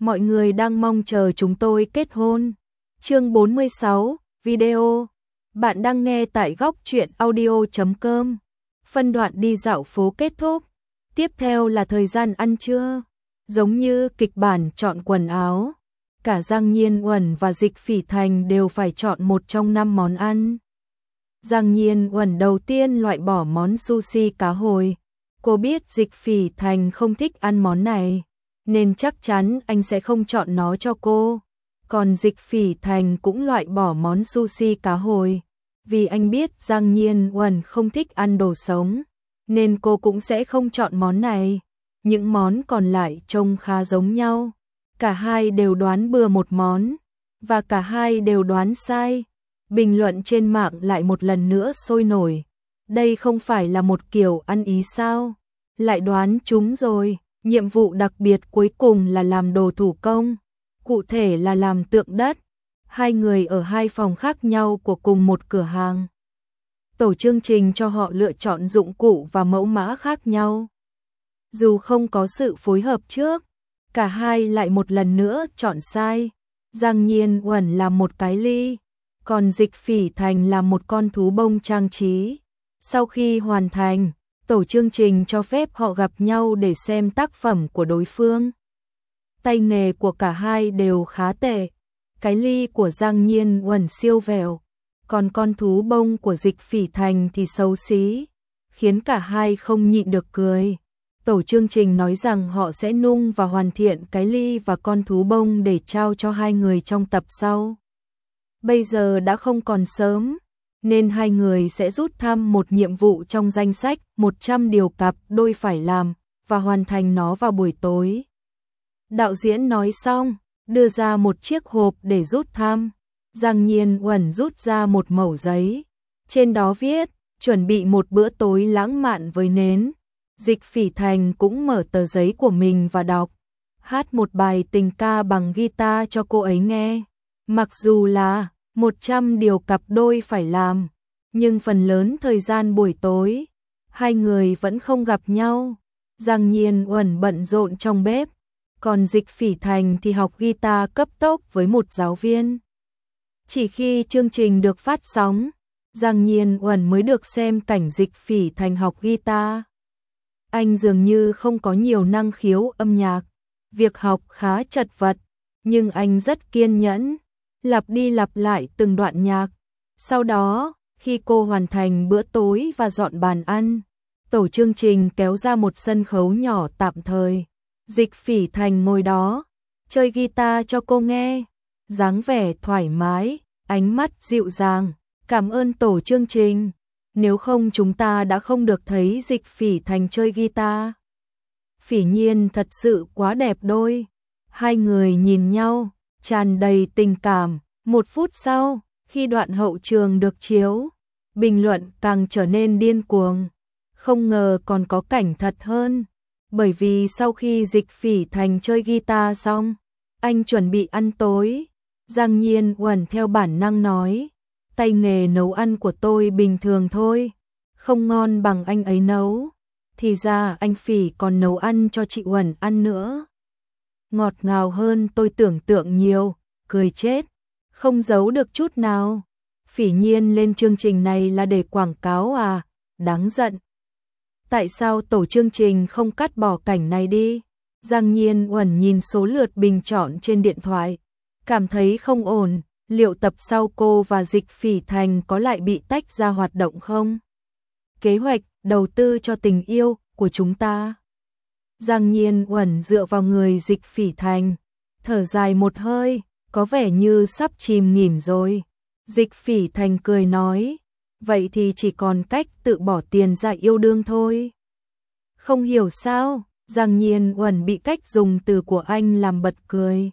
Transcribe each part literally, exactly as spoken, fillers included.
Mọi người đang mong chờ chúng tôi kết hôn. Chương bốn mươi sáu, video. Bạn đang nghe tại góc truyện audio chấm com. Phân đoạn đi dạo phố kết thúc. Tiếp theo là thời gian ăn trưa. Giống như kịch bản chọn quần áo, cả Giang Nhiên Uẩn và Dịch Phỉ Thành đều phải chọn một trong năm món ăn. Giang Nhiên Uẩn đầu tiên loại bỏ món sushi cá hồi. Cô biết Dịch Phỉ Thành không thích ăn món này, nên chắc chắn anh sẽ không chọn nó cho cô. Còn Dịch Phỉ Thành cũng loại bỏ món sushi cá hồi, vì anh biết Giang Nhiên Uẩn không thích ăn đồ sống, nên cô cũng sẽ không chọn món này. Những món còn lại trông khá giống nhau. Cả hai đều đoán bừa một món, và cả hai đều đoán sai. Bình luận trên mạng lại một lần nữa sôi nổi. Đây không phải là một kiểu ăn ý sao? Lại đoán trúng rồi. Nhiệm vụ đặc biệt cuối cùng là làm đồ thủ công, cụ thể là làm tượng đất. Hai người ở hai phòng khác nhau của cùng một cửa hàng. Tổ chương trình cho họ lựa chọn dụng cụ và mẫu mã khác nhau. Dù không có sự phối hợp trước, cả hai lại một lần nữa chọn sai. Giang Nhiên Uẩn làm một cái ly, còn Dịch Phỉ Thành làm một con thú bông trang trí. Sau khi hoàn thành, tổ chương trình cho phép họ gặp nhau để xem tác phẩm của đối phương. Tay nghề của cả hai đều khá tệ. Cái ly của Giang Nhiên Uẩn siêu vẹo, còn con thú bông của Dịch Phỉ Thành thì xấu xí, khiến cả hai không nhịn được cười. Tổ chương trình nói rằng họ sẽ nung và hoàn thiện cái ly và con thú bông để trao cho hai người trong tập sau. Bây giờ đã không còn sớm, nên hai người sẽ rút thăm một nhiệm vụ trong danh sách một trăm điều cặp đôi phải làm và hoàn thành nó vào buổi tối. Đạo diễn nói xong, đưa ra một chiếc hộp để rút thăm. Giang Nhiên Uẩn rút ra một mẩu giấy, trên đó viết chuẩn bị một bữa tối lãng mạn với nến. Dịch Phỉ Thành cũng mở tờ giấy của mình và đọc, hát một bài tình ca bằng guitar cho cô ấy nghe. Mặc dù là một trăm điều cặp đôi phải làm, nhưng phần lớn thời gian buổi tối, hai người vẫn không gặp nhau. Giang Nhiên Uẩn bận rộn trong bếp, còn Dịch Phỉ Thành thì học guitar cấp tốc với một giáo viên. Chỉ khi chương trình được phát sóng, Giang Nhiên Uẩn mới được xem cảnh Dịch Phỉ Thành học guitar. Anh dường như không có nhiều năng khiếu âm nhạc, việc học khá chật vật, nhưng anh rất kiên nhẫn, lặp đi lặp lại từng đoạn nhạc. Sau đó, khi cô hoàn thành bữa tối và dọn bàn ăn, tổ chương trình kéo ra một sân khấu nhỏ tạm thời. Dịch Phỉ Thành ngồi đó, chơi guitar cho cô nghe, dáng vẻ thoải mái, ánh mắt dịu dàng. Cảm ơn tổ chương trình, nếu không chúng ta đã không được thấy Dịch Phỉ Thành chơi guitar. Phỉ Nhiên thật sự quá đẹp đôi. Hai người nhìn nhau, tràn đầy tình cảm. Một phút sau, khi đoạn hậu trường được chiếu, bình luận càng trở nên điên cuồng. Không ngờ còn có cảnh thật hơn, bởi vì sau khi Dịch Phỉ Thành chơi guitar xong, anh chuẩn bị ăn tối. Giang Nhiên Uẩn theo bản năng nói, tay nghề nấu ăn của tôi bình thường thôi, không ngon bằng anh ấy nấu. Thì ra anh Phỉ còn nấu ăn cho chị Uẩn ăn nữa. Ngọt ngào hơn tôi tưởng tượng nhiều, cười chết, không giấu được chút nào. Phỉ Nhiên lên chương trình này là để quảng cáo à, đáng giận. Tại sao tổ chương trình không cắt bỏ cảnh này đi? Giang Nhiên Uẩn nhìn số lượt bình chọn trên điện thoại, cảm thấy không ổn. Liệu tập sau cô và Dịch Phỉ Thành có lại bị tách ra hoạt động không? Kế hoạch đầu tư cho tình yêu của chúng ta. Giang Nhiên Uẩn dựa vào người Dịch Phỉ Thành, thở dài một hơi, có vẻ như sắp chìm nghỉm rồi. Dịch Phỉ Thành cười nói, vậy thì chỉ còn cách tự bỏ tiền ra yêu đương thôi. Không hiểu sao, Giang Nhiên Uẩn bị cách dùng từ của anh làm bật cười.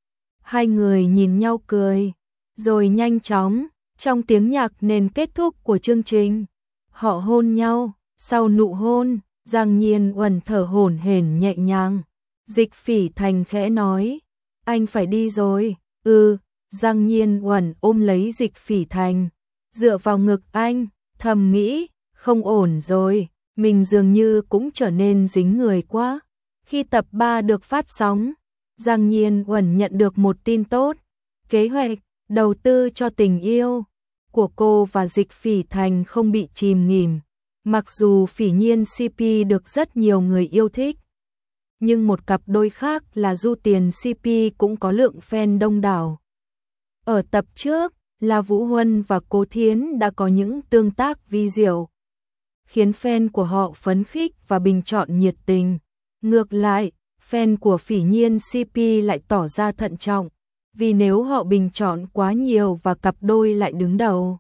Hai người nhìn nhau cười, rồi nhanh chóng, trong tiếng nhạc nền kết thúc của chương trình, họ hôn nhau. Sau nụ hôn, Giang Nhiên Uẩn thở hổn hển nhẹ nhàng. Dịch Phỉ Thành khẽ nói, anh phải đi rồi. Ừ. Giang Nhiên Uẩn ôm lấy Dịch Phỉ Thành, dựa vào ngực anh, thầm nghĩ, không ổn rồi, mình dường như cũng trở nên dính người quá. Khi tập ba được phát sóng, Giang Nhiên Uẩn nhận được một tin tốt, kế hoạch đầu tư cho tình yêu của cô và Dịch Phỉ Thành không bị chìm nghỉm. Mặc dù Phỉ Nhiên xê pê được rất nhiều người yêu thích, nhưng một cặp đôi khác là Du Tiền xê pê cũng có lượng fan đông đảo. Ở tập trước, La Vũ Huân và Cố Thiến đã có những tương tác vi diệu, khiến fan của họ phấn khích và bình chọn nhiệt tình. Ngược lại, fan của Phỉ Nhiên xê pê lại tỏ ra thận trọng, vì nếu họ bình chọn quá nhiều và cặp đôi lại đứng đầu,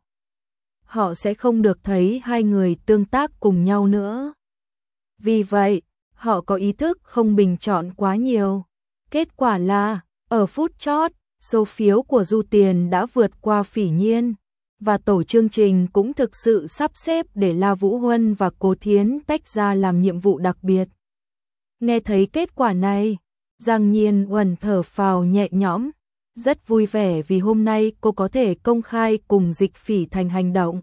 họ sẽ không được thấy hai người tương tác cùng nhau nữa. Vì vậy, họ có ý thức không bình chọn quá nhiều. Kết quả là, ở phút chót, số phiếu của Du Tiền đã vượt qua Phỉ Nhiên, và tổ chương trình cũng thực sự sắp xếp để La Vũ Huân và Cố Thiến tách ra làm nhiệm vụ đặc biệt. Nghe thấy kết quả này, Giang Nhiên Uẩn thở phào nhẹ nhõm, rất vui vẻ vì hôm nay cô có thể công khai cùng Dịch Phỉ Thành hành động.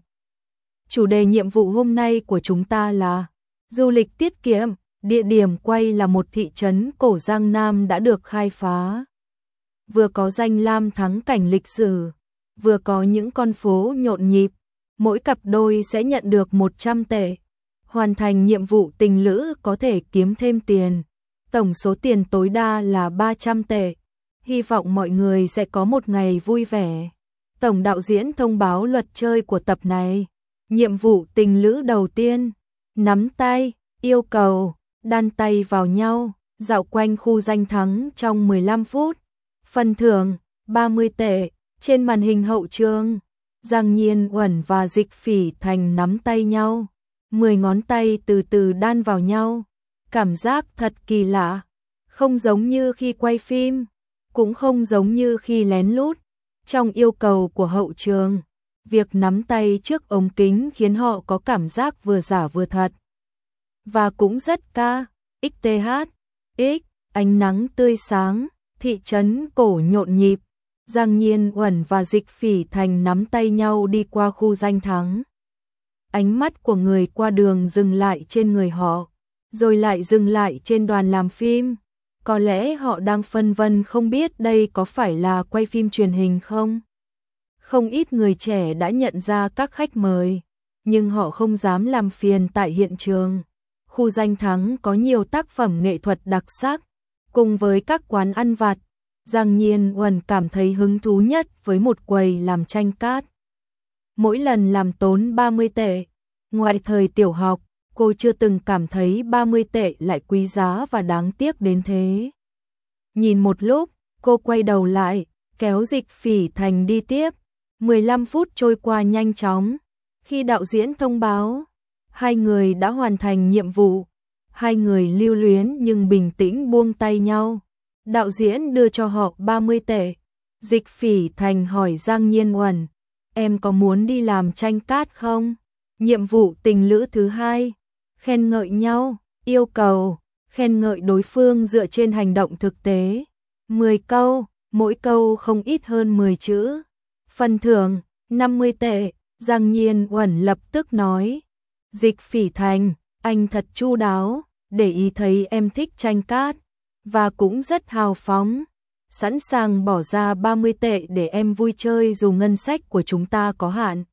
Chủ đề nhiệm vụ hôm nay của chúng ta là du lịch tiết kiệm, địa điểm quay là một thị trấn cổ Giang Nam đã được khai phá. Vừa có danh lam thắng cảnh lịch sử, vừa có những con phố nhộn nhịp, mỗi cặp đôi sẽ nhận được một trăm tệ. Hoàn thành nhiệm vụ tình lữ có thể kiếm thêm tiền, tổng số tiền tối đa là ba trăm tệ. Hy vọng mọi người sẽ có một ngày vui vẻ. Tổng đạo diễn thông báo luật chơi của tập này. Nhiệm vụ tình lữ đầu tiên, nắm tay, yêu cầu, đan tay vào nhau, dạo quanh khu danh thắng trong mười lăm phút. Phần thưởng, ba mươi tệ, trên màn hình hậu trường. Giang Nhiên Uẩn và Dịch Phỉ Thành nắm tay nhau, mười ngón tay từ từ đan vào nhau. Cảm giác thật kỳ lạ, không giống như khi quay phim, cũng không giống như khi lén lút. Trong yêu cầu của hậu trường, việc nắm tay trước ống kính khiến họ có cảm giác vừa giả vừa thật. Và cũng rất ca, xth, x, ánh nắng tươi sáng, thị trấn cổ nhộn nhịp. Giang Nhiên Uẩn và Dịch Phỉ Thành nắm tay nhau đi qua khu danh thắng. Ánh mắt của người qua đường dừng lại trên người họ, rồi lại dừng lại trên đoàn làm phim. Có lẽ họ đang phân vân không biết đây có phải là quay phim truyền hình không? Không ít người trẻ đã nhận ra các khách mời, nhưng họ không dám làm phiền tại hiện trường. Khu danh thắng có nhiều tác phẩm nghệ thuật đặc sắc, cùng với các quán ăn vặt. Giang Nhiên Uẩn cảm thấy hứng thú nhất với một quầy làm tranh cát. Mỗi lần làm tốn ba mươi tệ. Ngoài thời tiểu học, cô chưa từng cảm thấy ba mươi tệ lại quý giá và đáng tiếc đến thế. Nhìn một lúc, cô quay đầu lại, kéo Dịch Phỉ Thành đi tiếp. mười lăm phút trôi qua nhanh chóng. Khi đạo diễn thông báo, hai người đã hoàn thành nhiệm vụ. Hai người lưu luyến nhưng bình tĩnh buông tay nhau. Đạo diễn đưa cho họ ba mươi tệ. Dịch Phỉ Thành hỏi Giang Nhiên Uẩn, em có muốn đi làm tranh cát không? Nhiệm vụ tình lữ thứ hai, khen ngợi nhau, yêu cầu, khen ngợi đối phương dựa trên hành động thực tế. mười câu, mỗi câu không ít hơn mười chữ. Phần thưởng, năm mươi tệ. Giang Nhiên Uẩn lập tức nói, Dịch Phỉ Thành, anh thật chu đáo, để ý thấy em thích tranh cát, và cũng rất hào phóng, sẵn sàng bỏ ra ba mươi tệ để em vui chơi dù ngân sách của chúng ta có hạn.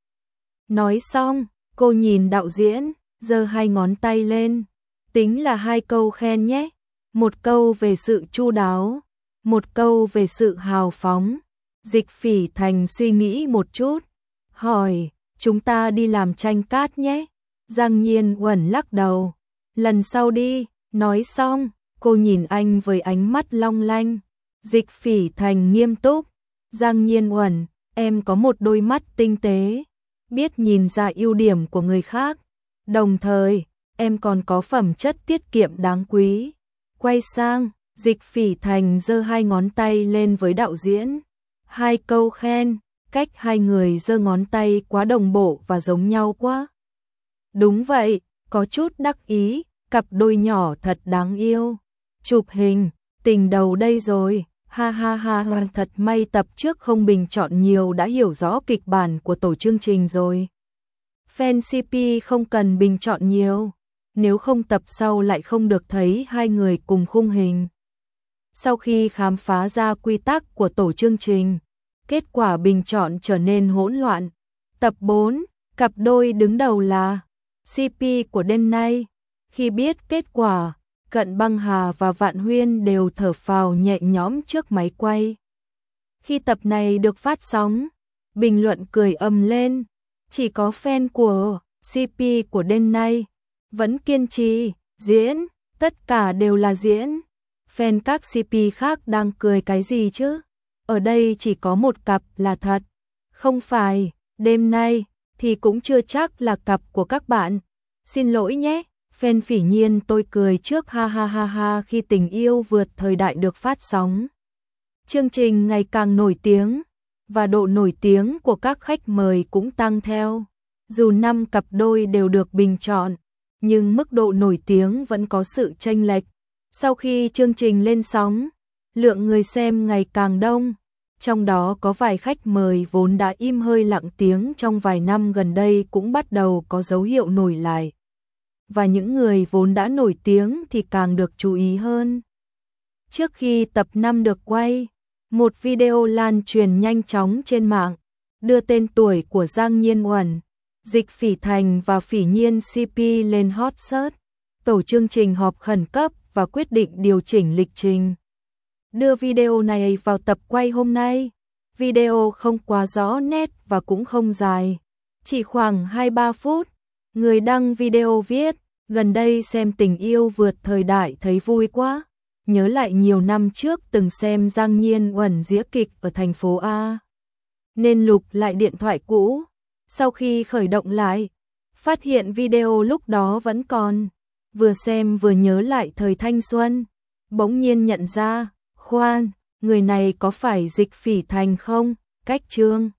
Nói xong, cô nhìn đạo diễn, giơ hai ngón tay lên, tính là hai câu khen nhé, một câu về sự chu đáo, một câu về sự hào phóng. Dịch Phỉ Thành suy nghĩ một chút, hỏi, chúng ta đi làm tranh cát nhé. Giang Nhiên Uẩn lắc đầu, lần sau đi. Nói xong, cô nhìn anh với ánh mắt long lanh. Dịch Phỉ Thành nghiêm túc, Giang Nhiên Uẩn, em có một đôi mắt tinh tế, biết nhìn ra ưu điểm của người khác, đồng thời, em còn có phẩm chất tiết kiệm đáng quý. Quay sang, Dịch Phỉ Thành giơ hai ngón tay lên với đạo diễn. Hai câu khen, cách hai người giơ ngón tay quá đồng bộ và giống nhau quá. Đúng vậy, có chút đắc ý, cặp đôi nhỏ thật đáng yêu. Chụp hình, tình đầu đây rồi, ha ha ha ha, thật may tập trước không bình chọn nhiều đã hiểu rõ kịch bản của tổ chương trình rồi. Fan xê pê không cần bình chọn nhiều, nếu không tập sau lại không được thấy hai người cùng khung hình. Sau khi khám phá ra quy tắc của tổ chương trình, kết quả bình chọn trở nên hỗn loạn. Tập bốn, cặp đôi đứng đầu là xê pê của đêm nay. Khi biết kết quả, Cận Băng Hà và Vạn Huyên đều thở phào nhẹ nhõm trước máy quay. Khi tập này được phát sóng, bình luận cười ầm lên, chỉ có fan của xê pê của đêm nay vẫn kiên trì diễn, tất cả đều là diễn. Fan các xê pê khác đang cười cái gì chứ? Ở đây chỉ có một cặp là thật. Không phải, đêm nay thì cũng chưa chắc là cặp của các bạn. Xin lỗi nhé, fan Phỉ Nhiên, tôi cười trước ha ha ha ha khi Tình Yêu Vượt Thời Đại được phát sóng. Chương trình ngày càng nổi tiếng, và độ nổi tiếng của các khách mời cũng tăng theo. Dù năm cặp đôi đều được bình chọn, nhưng mức độ nổi tiếng vẫn có sự chênh lệch. Sau khi chương trình lên sóng, lượng người xem ngày càng đông, trong đó có vài khách mời vốn đã im hơi lặng tiếng trong vài năm gần đây cũng bắt đầu có dấu hiệu nổi lại. Và những người vốn đã nổi tiếng thì càng được chú ý hơn. Trước khi tập năm được quay, một video lan truyền nhanh chóng trên mạng, đưa tên tuổi của Giang Nhiên Uẩn, Dịch Phỉ Thành và Phỉ Nhiên xê pê lên hot search. Tổ chương trình họp khẩn cấp và quyết định điều chỉnh lịch trình, đưa video này vào tập quay hôm nay. Video không quá rõ nét và cũng không dài, chỉ khoảng hai ba phút. Người đăng video viết, gần đây xem Tình Yêu Vượt Thời Đại thấy vui quá, nhớ lại nhiều năm trước từng xem Giang Nhiên Uẩn diễn kịch ở thành phố A, nên lục lại điện thoại cũ. Sau khi khởi động lại, phát hiện video lúc đó vẫn còn, vừa xem vừa nhớ lại thời thanh xuân, bỗng nhiên nhận ra, khoan, người này có phải Dịch Phỉ Thành không? Cách Trương